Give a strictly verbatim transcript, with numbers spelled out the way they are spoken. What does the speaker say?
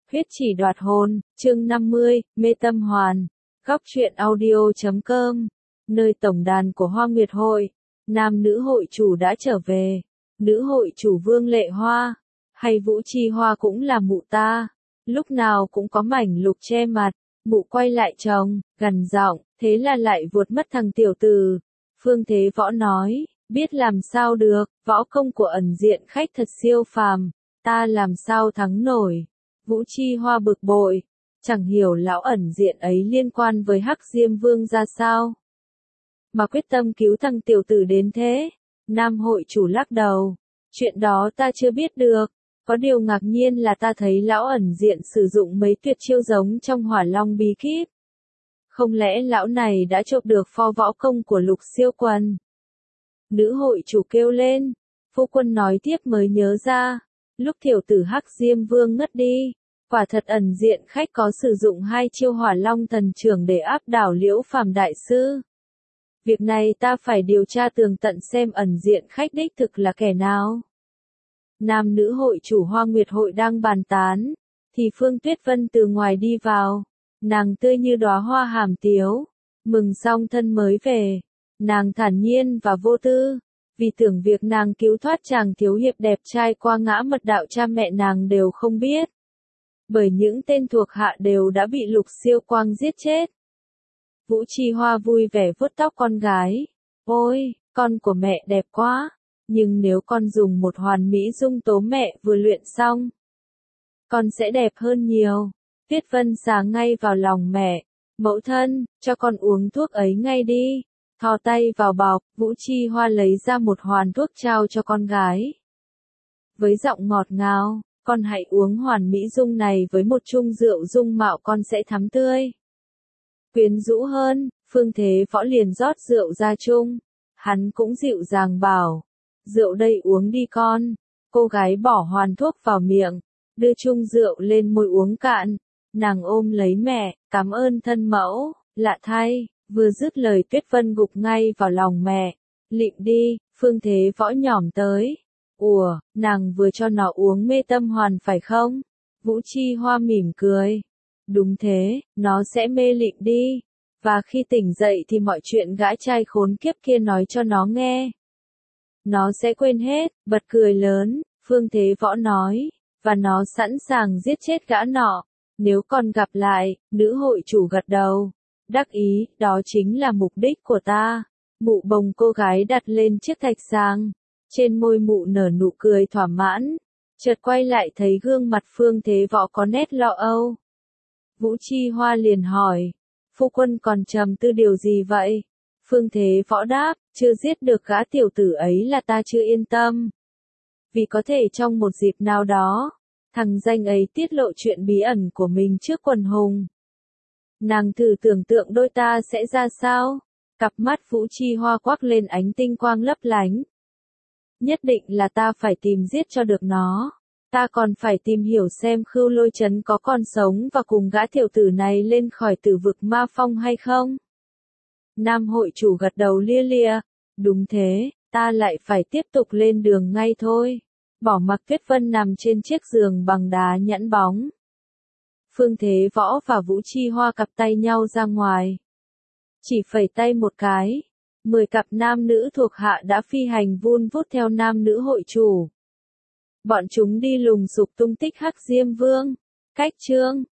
Huyết chỉ đoạt hồn, chương năm mươi, mê tâm hoàn. Góc truyện audio chấm com. Nơi tổng đàn của Hoa Nguyệt hội, nam nữ hội chủ đã trở về. Nữ hội chủ Vương Lệ Hoa, hay Vũ Chi Hoa cũng là mụ ta. Lúc nào cũng có mảnh lục che mặt, mụ quay lại chồng, gằn giọng, thế là lại vuột mất thằng tiểu tử. Phương Thế Võ nói, biết làm sao được, võ công của ẩn diện khách thật siêu phàm, ta làm sao thắng nổi. Vũ Chi Hoa bực bội, chẳng hiểu lão ẩn diện ấy liên quan với Hắc Diêm Vương ra sao, mà quyết tâm cứu thằng tiểu tử đến thế. Nam hội chủ lắc đầu, chuyện đó ta chưa biết được, có điều ngạc nhiên là ta thấy lão ẩn diện sử dụng mấy tuyệt chiêu giống trong Hỏa Long bí kíp. Không lẽ lão này đã trộm được pho võ công của Lục Siêu Quần? Nữ hội chủ kêu lên, phu quân nói tiếp mới nhớ ra, lúc tiểu tử Hắc Diêm Vương ngất đi, quả thật ẩn diện khách có sử dụng hai chiêu Hỏa Long thần trưởng để áp đảo Liễu Phàm đại sư. Việc này ta phải điều tra tường tận xem ẩn diện khách đích thực là kẻ nào. Nam nữ hội chủ Hoa Nguyệt hội đang bàn tán, thì Phương Tuyết Vân từ ngoài đi vào, nàng tươi như đóa hoa hàm tiếu, mừng xong thân mới về, nàng thản nhiên và vô tư, vì tưởng việc nàng cứu thoát chàng thiếu hiệp đẹp trai qua ngã mật đạo cha mẹ nàng đều không biết. Bởi những tên thuộc hạ đều đã bị Lục Siêu Quang giết chết. Vũ Chi Hoa vui vẻ vuốt tóc con gái, ôi, con của mẹ đẹp quá, nhưng nếu con dùng một hoàn mỹ dung tố mẹ vừa luyện xong, con sẽ đẹp hơn nhiều. Tuyết Vân xà ngay vào lòng mẹ, mẫu thân, cho con uống thuốc ấy ngay đi. Thò tay vào bọc, Vũ Chi Hoa lấy ra một hoàn thuốc trao cho con gái. Với giọng ngọt ngào, con hãy uống hoàn mỹ dung này với một chung rượu dung mạo con sẽ thắm tươi. Quyến rũ hơn, Phương Thế Võ liền rót rượu ra chung. Hắn cũng dịu dàng bảo, rượu đây uống đi con. Cô gái bỏ hoàn thuốc vào miệng, đưa chung rượu lên môi uống cạn. Nàng ôm lấy mẹ, cảm ơn thân mẫu, lạ thay. Vừa dứt lời Tuyết Vân gục ngay vào lòng mẹ. Lịm đi, Phương Thế Võ nhỏm tới. Ủa, nàng vừa cho nó uống mê tâm hoàn phải không? Vũ Chi Hoa mỉm cười. Đúng thế, nó sẽ mê lịm đi. Và khi tỉnh dậy thì mọi chuyện gã trai khốn kiếp kia nói cho nó nghe. Nó sẽ quên hết, bật cười lớn, Phương Thế Võ nói. Và nó sẵn sàng giết chết gã nọ. Nếu còn gặp lại, nữ hội chủ gật đầu. Đắc ý, đó chính là mục đích của ta. Mụ bồng cô gái đặt lên chiếc thạch sàng. Trên môi mụ nở nụ cười thỏa mãn. Chợt quay lại thấy gương mặt Phương Thế Võ có nét lo âu. Vũ Chi Hoa liền hỏi, phu quân còn trầm tư điều gì vậy? Phương Thế Võ đáp, chưa giết được gã tiểu tử ấy là ta chưa yên tâm. Vì có thể trong một dịp nào đó, thằng danh ấy tiết lộ chuyện bí ẩn của mình trước quần hùng. Nàng thử tưởng tượng đôi ta sẽ ra sao? Cặp mắt Vũ Chi Hoa quắc lên ánh tinh quang lấp lánh. Nhất định là ta phải tìm giết cho được nó. Ta còn phải tìm hiểu xem Khưu Lôi Trấn có còn sống và cùng gã tiểu tử này lên khỏi tử vực ma phong hay không. Nam hội chủ gật đầu lia lịa. Đúng thế, ta lại phải tiếp tục lên đường ngay thôi. Bỏ mặc Tuyết Vân nằm trên chiếc giường bằng đá nhẵn bóng. Phương Thế Võ và Vũ Chi Hoa cặp tay nhau ra ngoài. Chỉ phẩy tay một cái, mười cặp nam nữ thuộc hạ đã phi hành vun vút theo nam nữ hội chủ. Bọn chúng đi lùng sục tung tích Hắc Diêm Vương. Cách chương